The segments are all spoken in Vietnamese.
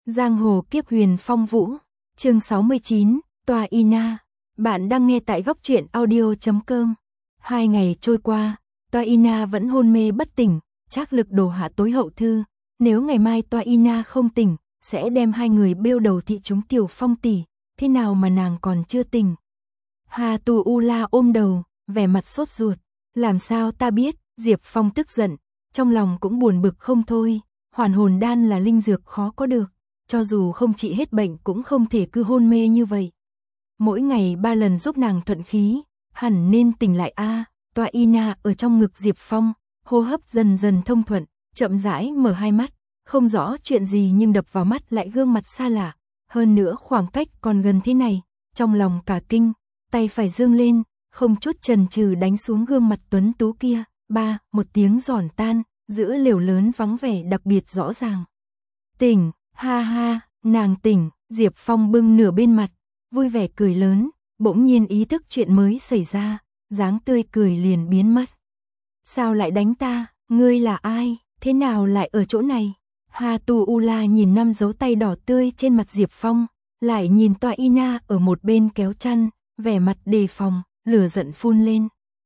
Giang hồ kiếp huyền phong vũ, chương 69, Tòa Ina. Bạn đang nghe tại góc truyện audio.com. 2 ngày trôi qua, Tòa Ina vẫn hôn mê bất tỉnh, Trác Lực đổ hạ tối hậu thư. Nếu ngày mai Tòa Ina không tỉnh, sẽ đem hai người bêu đầu thị chúng Tiểu Phong tỷ, thế nào mà nàng còn chưa tỉnh. Hà Tù U La ôm đầu, vẻ mặt sốt ruột. Làm sao ta biết? Diệp Phong tức giận, trong lòng cũng buồn bực không thôi. Hoàn hồn đan là linh dược khó có được, cho dù không trị hết bệnh cũng không thể cứ hôn mê như vậy. Mỗi ngày 3 lần giúp nàng thuận khí, hẳn nên tỉnh lại a. Tòa Ina ở trong ngực Diệp Phong, hô hấp dần dần thông thuận, chậm rãi mở hai mắt, không rõ chuyện gì nhưng đập vào mắt lại gương mặt xa lạ, hơn nữa khoảng cách còn gần thế này, trong lòng cả kinh, tay phải giương lên, không chút chần chừ đánh xuống gương mặt tuấn tú kia. Một tiếng giòn tan, giữa lều lớn vắng vẻ đặc biệt rõ ràng. Tỉnh, ha ha, nàng tỉnh. Diệp Phong bưng nửa bên mặt, vui vẻ cười lớn, bỗng nhiên ý thức chuyện mới xảy ra, dáng tươi cười liền biến mất. Sao lại đánh ta, ngươi là ai, thế nào lại ở chỗ này? Hà Tù U La nhìn 5 dấu tay đỏ tươi trên mặt Diệp Phong, lại nhìn Tòa Ina ở một bên kéo chăn, vẻ mặt đề phòng, lửa giận phun lên.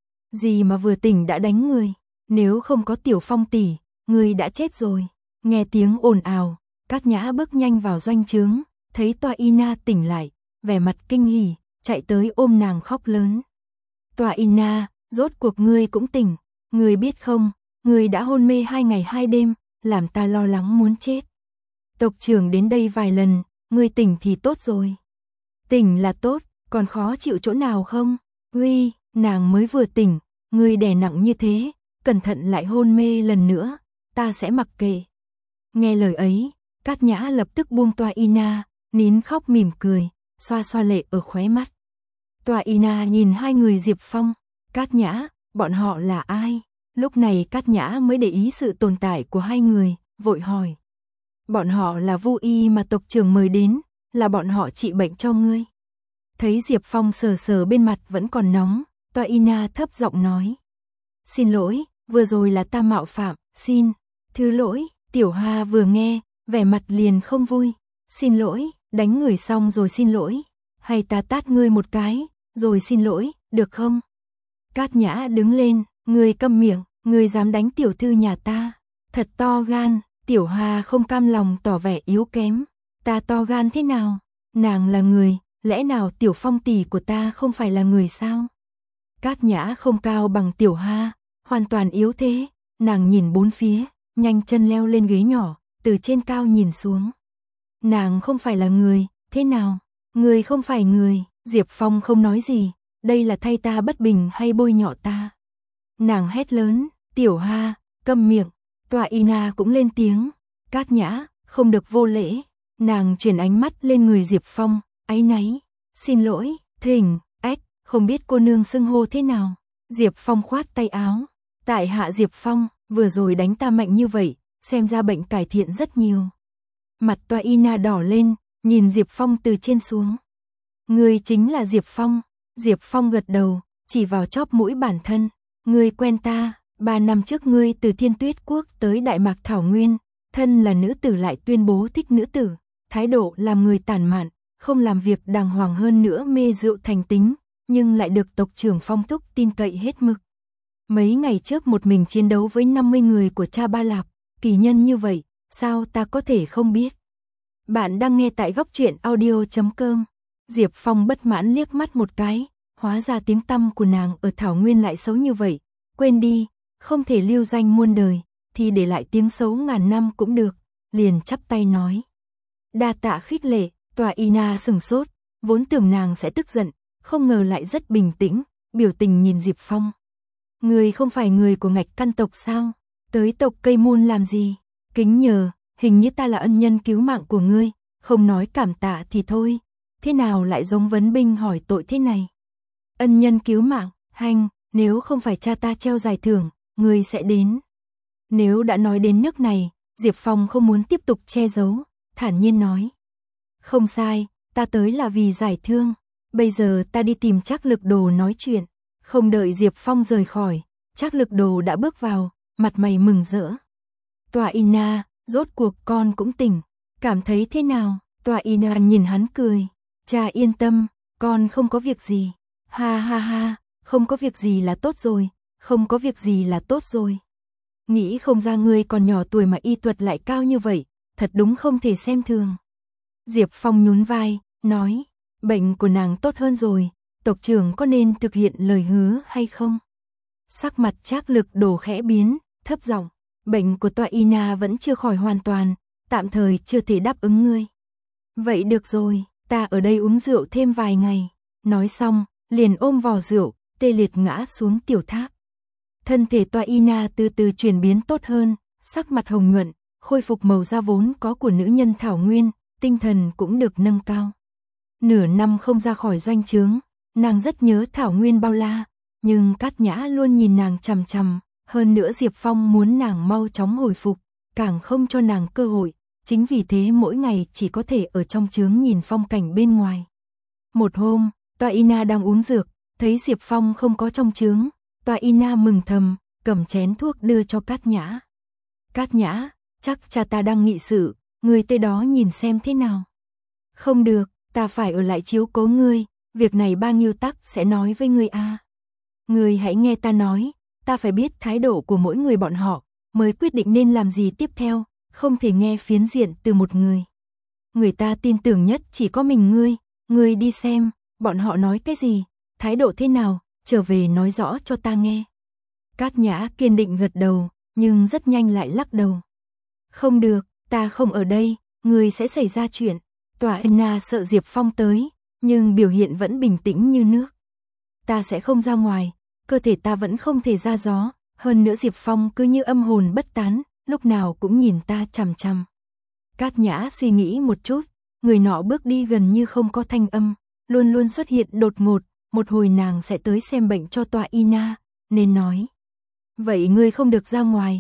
Gì mà vừa tỉnh đã đánh người, nếu không có Tiểu Phong tỷ, người đã chết rồi. Nghe tiếng ồn ào, Cát Nhã bước nhanh vào doanh trướng, thấy Tòa Ina tỉnh lại, vẻ mặt kinh hỉ, chạy tới ôm nàng khóc lớn. Tòa Ina, rốt cuộc ngươi cũng tỉnh, ngươi biết không, ngươi đã hôn mê 2 ngày 2 đêm, làm ta lo lắng muốn chết. Tộc trưởng đến đây vài lần, ngươi tỉnh thì tốt rồi. Tỉnh là tốt, còn khó chịu chỗ nào không? Uy, nàng mới vừa tỉnh, ngươi đè nặng như thế, cẩn thận lại hôn mê lần nữa, ta sẽ mặc kệ. Nghe lời ấy, Cát Nhã lập tức buông Tòa Ina, nín khóc mỉm cười, xoa xoa lệ ở khóe mắt. Tòa Ina nhìn hai người Diệp Phong, Cát Nhã, bọn họ là ai? Lúc này Cát Nhã mới để ý sự tồn tại của hai người, vội hỏi. Bọn họ là Vu Y mà tộc trưởng mời đến, là bọn họ trị bệnh cho ngươi. Thấy Diệp Phong sờ sờ bên mặt vẫn còn nóng, Tòa Ina thấp giọng nói. Xin lỗi, vừa rồi là ta mạo phạm, xin, thứ lỗi. Tiểu Hà vừa nghe, vẻ mặt liền không vui. Xin lỗi, đánh người xong rồi xin lỗi, hay ta tát ngươi một cái, rồi xin lỗi, được không? Cát Nhã đứng lên, ngươi câm miệng, ngươi dám đánh tiểu thư nhà ta, thật to gan. Tiểu Hà không cam lòng tỏ vẻ yếu kém. Ta to gan thế nào? Nàng là người, lẽ nào Tiểu Phong tỷ của ta không phải là người sao? Cát Nhã không cao bằng Tiểu Hà, hoàn toàn yếu thế. Nàng nhìn bốn phía, nhanh chân leo lên ghế nhỏ, từ trên cao nhìn xuống. Nàng không phải là người, thế nào? Người không phải người. Diệp Phong không nói gì, đây là thay ta bất bình hay bôi nhọ ta? Nàng hét lớn, Tiểu Hà, câm miệng. Tòa Ina cũng lên tiếng, Cát Nhã, không được vô lễ. Nàng chuyển ánh mắt lên người Diệp Phong, áy náy, xin lỗi, thỉnh, không biết cô nương xưng hô thế nào? Diệp Phong khoát tay áo, tại hạ Diệp Phong, vừa rồi đánh ta mạnh như vậy, xem ra bệnh cải thiện rất nhiều. Mặt Tòa Ina đỏ lên, nhìn Diệp Phong từ trên xuống. Ngươi chính là Diệp Phong. Diệp Phong gật đầu, chỉ vào chóp mũi bản thân. Ngươi quen ta, 3 năm trước ngươi từ Thiên Tuyết Quốc tới Đại Mạc Thảo Nguyên, thân là nữ tử lại tuyên bố thích nữ tử, thái độ làm người tàn mạn, không làm việc đàng hoàng hơn nữa mê rượu thành tính, nhưng lại được tộc trưởng Phong thúc tin cậy hết mực. Mấy ngày trước một mình chiến đấu với 50 người của Cha Ba Lạp, kỳ nhân như vậy, sao ta có thể không biết? Bạn đang nghe tại góc truyện audio.com. Diệp Phong bất mãn liếc mắt một cái, hóa ra tiếng tăm của nàng ở Thảo Nguyên lại xấu như vậy, quên đi, không thể lưu danh muôn đời, thì để lại tiếng xấu ngàn năm cũng được, liền chắp tay nói. Đa tạ khích lệ. Tòa Ina sừng sốt, vốn tưởng nàng sẽ tức giận, không ngờ lại rất bình tĩnh, biểu tình nhìn Diệp Phong. Người không phải người của Ngạch Căn tộc sao? Tới tộc Cây Môn làm gì? Kính nhờ, hình như ta là ân nhân cứu mạng của ngươi, không nói cảm tạ thì thôi, thế nào lại giống vấn binh hỏi tội thế này? Ân nhân cứu mạng, hành, nếu không phải cha ta treo giải thưởng, ngươi sẽ đến. Nếu đã nói đến nước này, Diệp Phong không muốn tiếp tục che giấu, thản nhiên nói. Không sai, ta tới là vì giải thương, bây giờ ta đi tìm Trác Lực Đồ nói chuyện. Không đợi Diệp Phong rời khỏi, Trác Lực Đồ đã bước vào, mặt mày mừng rỡ. Tòa Ina, rốt cuộc con cũng tỉnh. Cảm thấy thế nào? Tòa Ina nhìn hắn cười. Cha yên tâm, con không có việc gì. Ha ha ha, không có việc gì là tốt rồi, không có việc gì là tốt rồi. Nghĩ không ra ngươi còn nhỏ tuổi mà y thuật lại cao như vậy, thật đúng không thể xem thường. Diệp Phong nhún vai, nói, bệnh của nàng tốt hơn rồi, tộc trưởng có nên thực hiện lời hứa hay không? Sắc mặt Trác Lực Đồ khẽ biến, thấp giọng, bệnh của tòa Ina vẫn chưa khỏi hoàn toàn, tạm thời chưa thể đáp ứng ngươi. Vậy được rồi, ta ở đây uống rượu thêm vài ngày. Nói xong, liền ôm vò rượu, tê liệt ngã xuống tiểu tháp. Thân thể tòa Ina từ từ chuyển biến tốt hơn, sắc mặt hồng nhuận, khôi phục màu da vốn có của nữ nhân thảo nguyên, tinh thần cũng được nâng cao. Nửa năm không ra khỏi doanh trướng, nàng rất nhớ thảo nguyên bao la, nhưng Cát Nhã luôn nhìn nàng chằm chằm, hơn nữa Diệp Phong muốn nàng mau chóng hồi phục, càng không cho nàng cơ hội, chính vì thế mỗi ngày chỉ có thể ở trong trướng nhìn phong cảnh bên ngoài. Một hôm, tòa Ina đang uống dược, thấy Diệp Phong không có trong trướng, tòa Ina mừng thầm, cầm chén thuốc đưa cho Cát Nhã. Cát Nhã, chắc cha ta đang nghị sự, người tới đó nhìn xem thế nào. Không được, ta phải ở lại chiếu cố ngươi, việc này ba Ngưu Tắc sẽ nói với ngươi a. Ngươi hãy nghe ta nói, ta phải biết thái độ của mỗi người bọn họ, mới quyết định nên làm gì tiếp theo, không thể nghe phiến diện từ một người. Người ta tin tưởng nhất chỉ có mình ngươi đi xem, bọn họ nói cái gì, thái độ thế nào, trở về nói rõ cho ta nghe. Cát Nhã kiên định gật đầu, nhưng rất nhanh lại lắc đầu. Không được, ta không ở đây, ngươi sẽ xảy ra chuyện. Tòa Ina sợ Diệp Phong tới, nhưng biểu hiện vẫn bình tĩnh như nước. Ta sẽ không ra ngoài, cơ thể ta vẫn không thể ra gió, hơn nữa Diệp Phong cứ như âm hồn bất tán, lúc nào cũng nhìn ta chằm chằm. Cát Nhã suy nghĩ một chút, người nọ bước đi gần như không có thanh âm, luôn luôn xuất hiện đột ngột, một hồi nàng sẽ tới xem bệnh cho tòa Ina, nên nói. Vậy ngươi không được ra ngoài,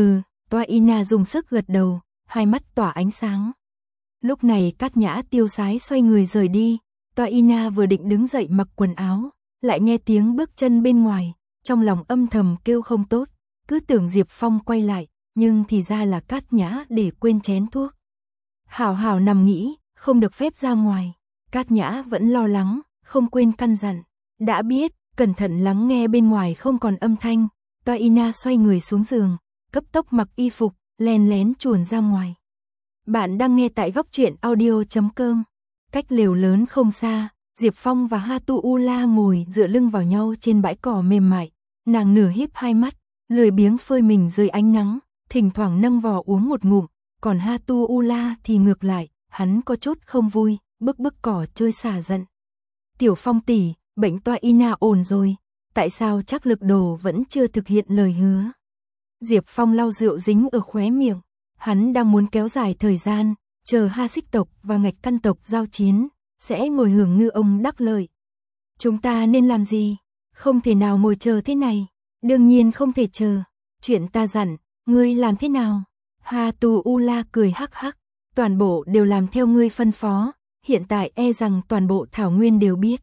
tòa Ina dùng sức gật đầu, hai mắt tỏa ánh sáng. Lúc này Cát Nhã tiêu sái xoay người rời đi, tòa Ina vừa định đứng dậy mặc quần áo, lại nghe tiếng bước chân bên ngoài, trong lòng âm thầm kêu không tốt, cứ tưởng Diệp Phong quay lại, nhưng thì ra là Cát Nhã để quên chén thuốc. Hảo hảo nằm nghĩ, không được phép ra ngoài. Cát Nhã vẫn lo lắng, không quên căn dặn. Đã biết, cẩn thận lắng nghe bên ngoài không còn âm thanh. Tòa Ina xoay người xuống giường, cấp tốc mặc y phục, len lén chuồn ra ngoài. Bạn đang nghe tại góc truyện audio.com. Cách lều lớn không xa, Diệp Phong và Hatu Ula ngồi dựa lưng vào nhau trên bãi cỏ mềm mại. Nàng nửa híp hai mắt, lười biếng phơi mình dưới ánh nắng, thỉnh thoảng nâng vò uống một ngụm. Còn Hatu Ula thì ngược lại, hắn có chút không vui, bức cỏ chơi xả giận. Tiểu Phong tỷ, bệnh tòa Ina ổn rồi, tại sao Trác Lực Đồ vẫn chưa thực hiện lời hứa? Diệp Phong lau rượu dính ở khóe miệng, hắn đang muốn kéo dài thời gian, chờ Ha Xích tộc và Ngạch Căn tộc giao chiến, sẽ ngồi hưởng ngư ông đắc lợi. Chúng ta nên làm gì? Không thể nào ngồi chờ thế này, đương nhiên không thể chờ. Chuyện ta dặn, ngươi làm thế nào? Hatu Ula cười hắc hắc, toàn bộ đều làm theo ngươi phân phó, hiện tại e rằng toàn bộ thảo nguyên đều biết.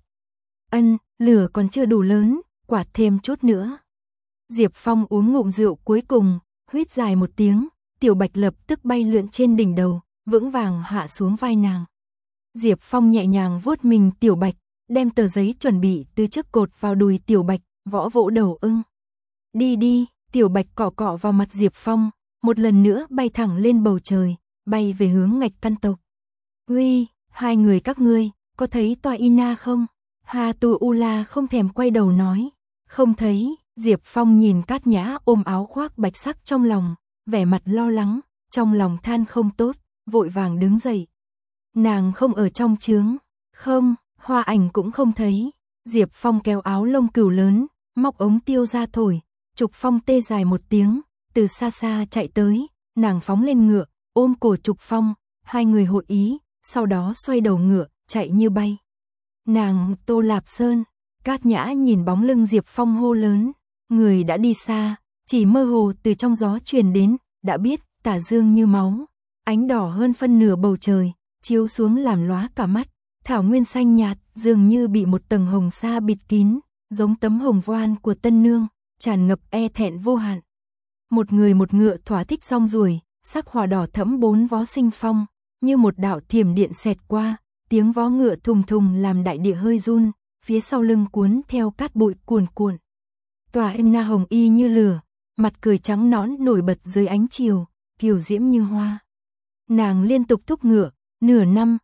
Lửa còn chưa đủ lớn, quạt thêm chút nữa. Diệp Phong uống ngụm rượu cuối cùng, huýt dài một tiếng, Tiểu Bạch lập tức bay lượn trên đỉnh đầu, vững vàng hạ xuống vai nàng. Diệp Phong nhẹ nhàng vuốt mình Tiểu Bạch, đem tờ giấy chuẩn bị từ trước cột vào đùi Tiểu Bạch, võ vỗ đầu ưng. Đi đi, Tiểu Bạch cọ cọ vào mặt Diệp Phong, một lần nữa bay thẳng lên bầu trời, bay về hướng Ngạch Căn tộc. Uy, hai người các ngươi, có thấy tòa Ina không? Hatu Ula không thèm quay đầu nói. Không thấy. Diệp Phong nhìn Cát Nhã ôm áo khoác bạch sắc trong lòng, vẻ mặt lo lắng, trong lòng than không tốt, vội vàng đứng dậy. Nàng không ở trong trướng. Không, Hoa Ảnh cũng không thấy. Diệp Phong kéo áo lông cừu lớn, móc ống tiêu ra thổi, Trục Phong tê dài một tiếng, từ xa xa chạy tới, nàng phóng lên ngựa, ôm cổ Trục Phong, hai người hội ý, sau đó xoay đầu ngựa, chạy như bay. Nàng, Tô Lạp Sơn. Cát Nhã nhìn bóng lưng Diệp Phong hô lớn, người đã đi xa, chỉ mơ hồ từ trong gió truyền đến, đã biết, tà dương như máu, ánh đỏ hơn phân nửa bầu trời, chiếu xuống làm lóa cả mắt, thảo nguyên xanh nhạt, dường như bị một tầng hồng sa bịt kín, giống tấm hồng voan của tân nương, tràn ngập e thẹn vô hạn. Một người một ngựa thỏa thích rong ruổi, sắc hỏa đỏ thẫm bốn vó sinh phong, như một đạo thiểm điện xẹt qua, tiếng vó ngựa thùng thùng làm đại địa hơi run, phía sau lưng cuốn theo cát bụi cuồn cuộn. Tòa Ina hồng y như lửa, mặt cười trắng nõn nổi bật dưới ánh chiều, kiều diễm như hoa. Nàng liên tục thúc ngựa, nửa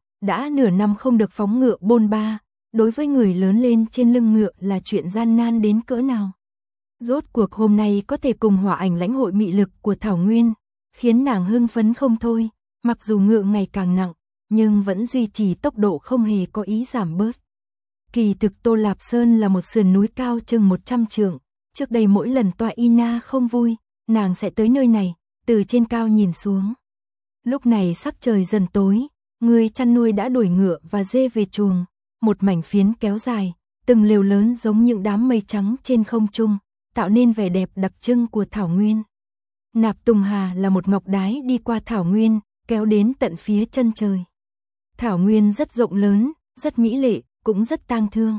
năm không được phóng ngựa bôn ba, đối với người lớn lên trên lưng ngựa là chuyện gian nan đến cỡ nào. Rốt cuộc hôm nay có thể cùng Hỏa Ảnh lãnh hội mị lực của Thảo Nguyên, khiến nàng hưng phấn không thôi, mặc dù ngựa ngày càng nặng, nhưng vẫn duy trì tốc độ không hề có ý giảm bớt. Kỳ thực Tô Lạp Sơn là một sườn núi cao chừng 100 trượng, trước đây mỗi lần Tòa Ina không vui, nàng sẽ tới nơi này, từ trên cao nhìn xuống. Lúc này sắc trời dần tối, người chăn nuôi đã đuổi ngựa và dê về chuồng, một mảnh phiến kéo dài, từng lều lớn giống những đám mây trắng trên không trung, tạo nên vẻ đẹp đặc trưng của Thảo Nguyên. Nạp Tùng Hà là một ngọc đái đi qua Thảo Nguyên, kéo đến tận phía chân trời. Thảo Nguyên rất rộng lớn, rất mỹ lệ, cũng rất tang thương.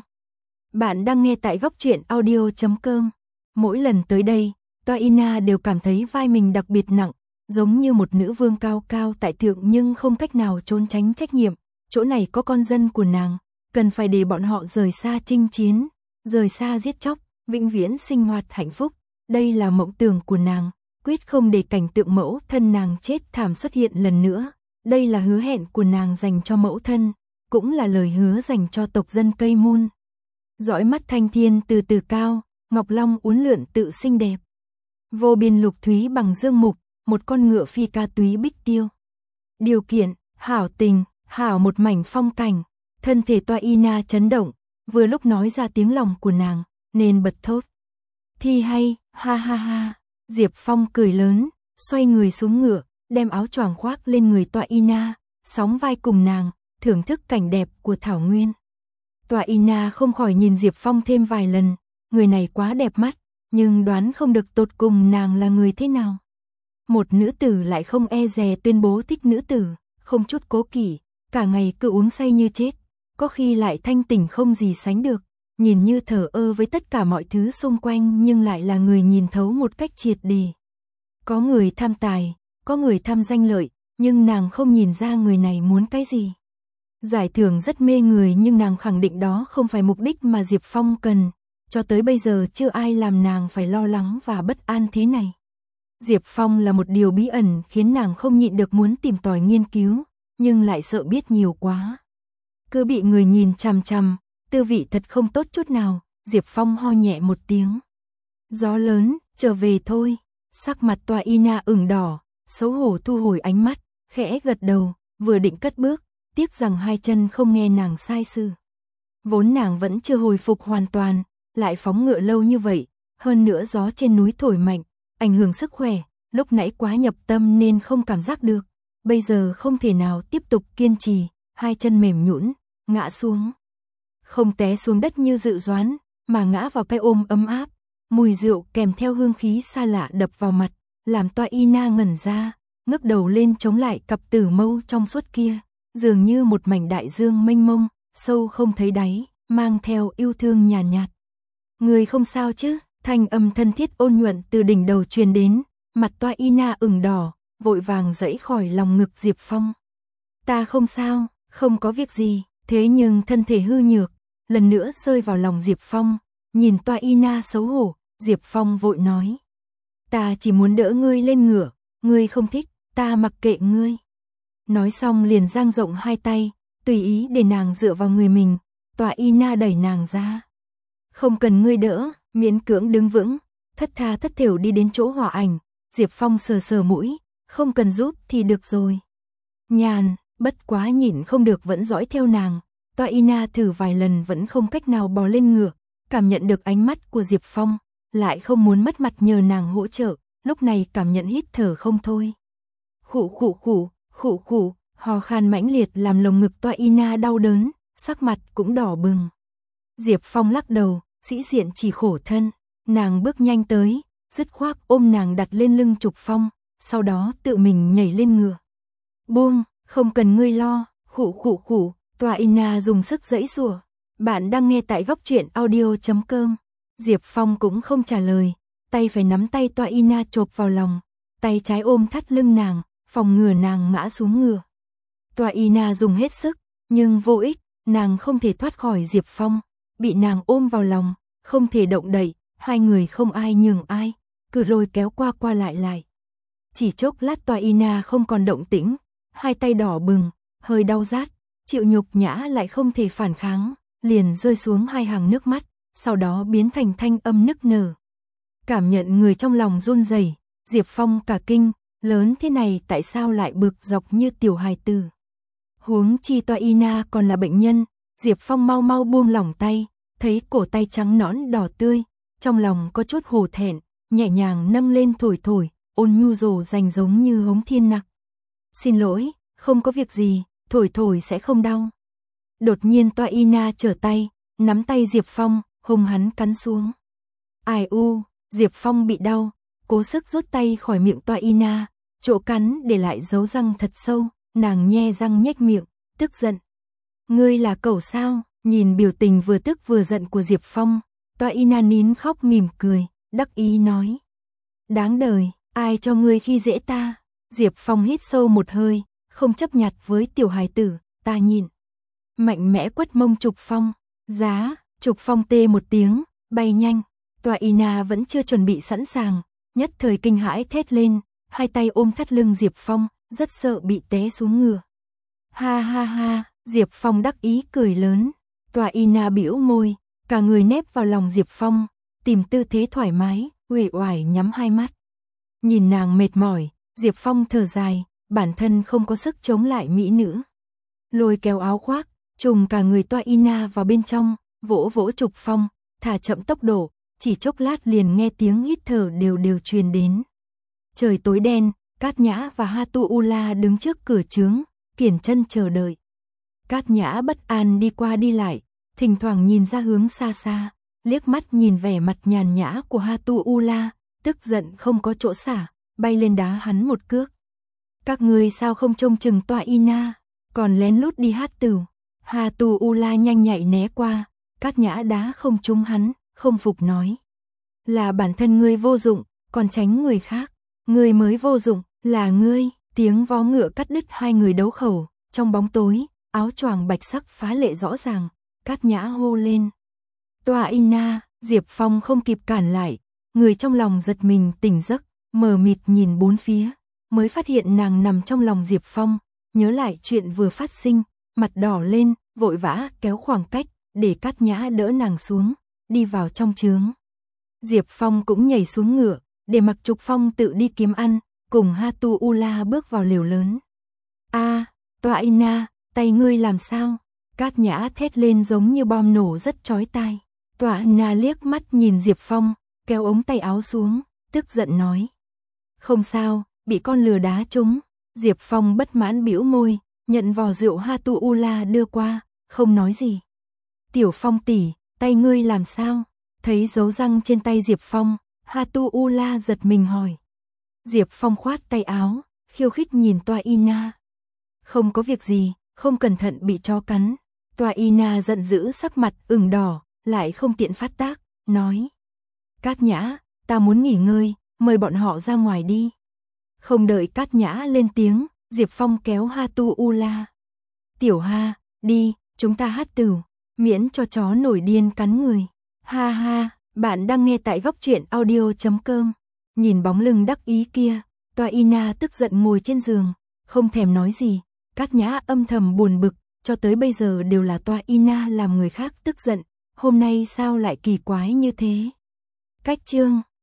Bạn đang nghe tại góc truyện audio.com. Mỗi lần tới đây, Tòa Ina đều cảm thấy vai mình đặc biệt nặng, giống như một nữ vương cao cao tại thượng nhưng không cách nào trốn tránh trách nhiệm. Chỗ này có con dân của nàng, cần phải để bọn họ rời xa chinh chiến, rời xa giết chóc, vĩnh viễn sinh hoạt hạnh phúc. Đây là mộng tưởng của nàng, quyết không để cảnh tượng mẫu thân nàng chết thảm xuất hiện lần nữa. Đây là hứa hẹn của nàng dành cho mẫu thân, cũng là lời hứa dành cho tộc dân cây mun. Dõi mắt thanh thiên từ từ cao, ngọc long uốn lượn tự xinh đẹp. Vô biên lục thúy bằng dương mục, một con ngựa phi ca túy bích tiêu. Điều kiện, hảo tình, hảo một mảnh phong cảnh. Thân thể Tòa Ina chấn động, vừa lúc nói ra tiếng lòng của nàng, nên bật thốt. Thi hay, ha ha ha. Diệp Phong cười lớn, xoay người xuống ngựa, đem áo choàng khoác lên người Tòa Ina, sóng vai cùng nàng, thưởng thức cảnh đẹp của Thảo Nguyên. Tòa Ina không khỏi nhìn Diệp Phong thêm vài lần, người này quá đẹp mắt, nhưng đoán không được tột cùng nàng là người thế nào. Một nữ tử lại không e dè tuyên bố thích nữ tử, không chút cố kỵ, cả ngày cứ uống say như chết, có khi lại thanh tỉnh không gì sánh được, nhìn như thờ ơ với tất cả mọi thứ xung quanh nhưng lại là người nhìn thấu một cách triệt để. Có người tham tài, có người tham danh lợi, nhưng nàng không nhìn ra người này muốn cái gì. Giải thưởng rất mê người nhưng nàng khẳng định đó không phải mục đích mà Diệp Phong cần, cho tới bây giờ chưa ai làm nàng phải lo lắng và bất an thế này. Diệp Phong là một điều bí ẩn khiến nàng không nhịn được muốn tìm tòi nghiên cứu, nhưng lại sợ biết nhiều quá. Cứ bị người nhìn chằm chằm, tư vị thật không tốt chút nào. Diệp Phong ho nhẹ một tiếng. Gió lớn, trở về thôi. Sắc mặt Tòa Ina ửng đỏ, xấu hổ thu hồi ánh mắt, khẽ gật đầu, vừa định cất bước, tiếc rằng hai chân không nghe nàng sai sự. Vốn nàng vẫn chưa hồi phục hoàn toàn, lại phóng ngựa lâu như vậy, hơn nữa gió trên núi thổi mạnh, ảnh hưởng sức khỏe, lúc nãy quá nhập tâm nên không cảm giác được. Bây giờ không thể nào tiếp tục kiên trì, hai chân mềm nhũn, ngã xuống. Không té xuống đất như dự đoán, mà ngã vào cái ôm ấm áp, mùi rượu kèm theo hương khí xa lạ đập vào mặt, làm Tòa Ina ngẩn ra, ngước đầu lên chống lại cặp tử mâu trong suốt kia, dường như một mảnh đại dương mênh mông, sâu không thấy đáy, mang theo yêu thương nhàn nhạt. Người không sao chứ? Thanh âm thân thiết ôn nhuận từ đỉnh đầu truyền đến, mặt Tòa Ina ửng đỏ, vội vàng giãy khỏi lòng ngực Diệp Phong. Ta không sao, không có việc gì, thế nhưng thân thể hư nhược, lần nữa rơi vào lòng Diệp Phong, nhìn Tòa Ina xấu hổ, Diệp Phong vội nói. Ta chỉ muốn đỡ ngươi lên ngựa, ngươi không thích, ta mặc kệ ngươi. Nói xong liền dang rộng hai tay, tùy ý để nàng dựa vào người mình, Tòa Ina đẩy nàng ra. Không cần ngươi đỡ, miễn cưỡng đứng vững, thất tha thất thểu đi đến chỗ Hỏa Ảnh, Diệp Phong sờ sờ mũi, không cần giúp thì được rồi. Nhàn, bất quá nhịn không được vẫn dõi theo nàng, Tòa Ina thử vài lần vẫn không cách nào bò lên ngựa, cảm nhận được ánh mắt của Diệp Phong, lại không muốn mất mặt nhờ nàng hỗ trợ, lúc này cảm nhận hít thở không thôi. Khụ khụ, ho khan mãnh liệt làm lồng ngực Tòa Ina đau đớn, sắc mặt cũng đỏ bừng. Diệp Phong lắc đầu, sĩ diện chỉ khổ thân, nàng bước nhanh tới, dứt khoát ôm nàng đặt lên lưng Trục Phong, sau đó tự mình nhảy lên ngựa. Buông, không cần ngươi lo, khụ, Tòa Ina dùng sức giãy giụa. Bạn đang nghe tại góc truyện audio.com. Diệp Phong cũng không trả lời, tay phải nắm tay Tòa Ina chộp vào lòng, tay trái ôm thắt lưng nàng, phòng ngừa nàng ngã xuống ngựa. Toa Ina dùng hết sức, nhưng vô ích, nàng không thể thoát khỏi Diệp Phong, bị nàng ôm vào lòng, không thể động đậy, hai người không ai nhường ai, cứ lôi kéo qua qua lại lại. Chỉ chốc lát Toa Ina không còn động tĩnh, hai tay đỏ bừng, hơi đau rát, chịu nhục nhã lại không thể phản kháng, liền rơi xuống hai hàng nước mắt, sau đó biến thành thanh âm nức nở. Cảm nhận người trong lòng run rẩy, Diệp Phong cả kinh, lớn thế này tại sao lại bực dọc như tiểu hài tử. Huống chi Toa Ina còn là bệnh nhân, Diệp Phong mau mau buông lỏng tay, thấy cổ tay trắng nõn đỏ tươi, trong lòng có chút hổ thẹn, nhẹ nhàng nâng lên thổi thổi, ôn nhu dỗ dành giống như hống thiên nặc. Xin lỗi, không có việc gì, thổi thổi sẽ không đau. Đột nhiên Toa Ina trở tay, nắm tay Diệp Phong, hung hắn cắn xuống. Ai u, Diệp Phong bị đau, cố sức rút tay khỏi miệng Toa Ina, chỗ cắn để lại dấu răng thật sâu, nàng nhe răng nhếch miệng, tức giận. Ngươi là cẩu sao? Nhìn biểu tình vừa tức vừa giận của Diệp Phong, Toa Ina nín khóc mỉm cười, đắc ý nói. Đáng đời, ai cho ngươi khi dễ ta? Diệp Phong hít sâu một hơi, không chấp nhặt với tiểu hài tử, ta nhịn. Mạnh mẽ quất mông Trục Phong, giá, Trục Phong tê một tiếng, bay nhanh. Toa Ina vẫn chưa chuẩn bị sẵn sàng, nhất thời kinh hãi thét lên, hai tay ôm thắt lưng Diệp Phong, rất sợ bị té xuống ngựa. Ha ha ha, Diệp Phong đắc ý cười lớn. Toa Ina bĩu môi, cả người nép vào lòng Diệp Phong, tìm tư thế thoải mái, uể oải nhắm hai mắt. Nhìn nàng mệt mỏi, Diệp Phong thở dài, bản thân không có sức chống lại mỹ nữ. Lôi kéo áo khoác, trùm cả người Toa Ina vào bên trong, vỗ vỗ Trục Phong, thả chậm tốc độ, chỉ chốc lát liền nghe tiếng hít thở đều đều truyền đến. Trời tối đen, Cát Nhã và Hatu Ula đứng trước cửa trướng, kiểng chân chờ đợi. Cát Nhã bất an đi qua đi lại, thỉnh thoảng nhìn ra hướng xa xa, liếc mắt nhìn vẻ mặt nhàn nhã của Hatu Ula, tức giận không có chỗ xả, bay lên đá hắn một cước. Các ngươi sao không trông chừng Toa Ina, còn lén lút đi hát tửu. Hatu Ula nhanh nhạy né qua, Cát Nhã đá không trúng hắn, không phục nói. Là bản thân ngươi vô dụng, còn tránh người khác. Ngươi mới vô dụng, là ngươi. Tiếng vó ngựa cắt đứt hai người đấu khẩu, trong bóng tối, áo choàng bạch sắc phá lệ rõ ràng, Cát Nhã hô lên. Toa Ina, Diệp Phong không kịp cản lại, người trong lòng giật mình tỉnh giấc, mờ mịt nhìn bốn phía, mới phát hiện nàng nằm trong lòng Diệp Phong, nhớ lại chuyện vừa phát sinh, mặt đỏ lên, vội vã kéo khoảng cách, để Cát Nhã đỡ nàng xuống, đi vào trong trướng. Diệp Phong cũng nhảy xuống ngựa, để mặc Trục Phong tự đi kiếm ăn, cùng Hatu Ula bước vào lều lớn. A, Toa Ina, tay ngươi làm sao? Cát Nhã thét lên giống như bom nổ rất chói tai. Toa Ina liếc mắt nhìn Diệp Phong, kéo ống tay áo xuống, tức giận nói. Không sao, bị con lừa đá trúng. Diệp Phong bất mãn bĩu môi, nhận vò rượu Hatu Ula đưa qua, không nói gì. Tiểu Phong tỷ, tay ngươi làm sao? Thấy dấu răng trên tay Diệp Phong, Hatu Ula giật mình hỏi. Diệp Phong khoát tay áo, khiêu khích nhìn Toa Ina. Không có việc gì, không cẩn thận bị chó cắn. Toa Ina giận dữ sắc mặt ửng đỏ, lại không tiện phát tác, nói. Cát Nhã, ta muốn nghỉ ngơi, mời bọn họ ra ngoài đi. Không đợi Cát Nhã lên tiếng, Diệp Phong kéo Hatu Ula. Tiểu Ha, đi, chúng ta hát tửu, miễn cho chó nổi điên cắn người. Ha ha, bạn đang nghe tại góc truyện audio.com. Nhìn bóng lưng đắc ý kia, Toa Ina tức giận ngồi trên giường, không thèm nói gì. Cát Nhã âm thầm buồn bực, cho tới bây giờ đều là Toa Ina làm người khác tức giận, hôm nay sao lại kỳ quái như thế. Cách chương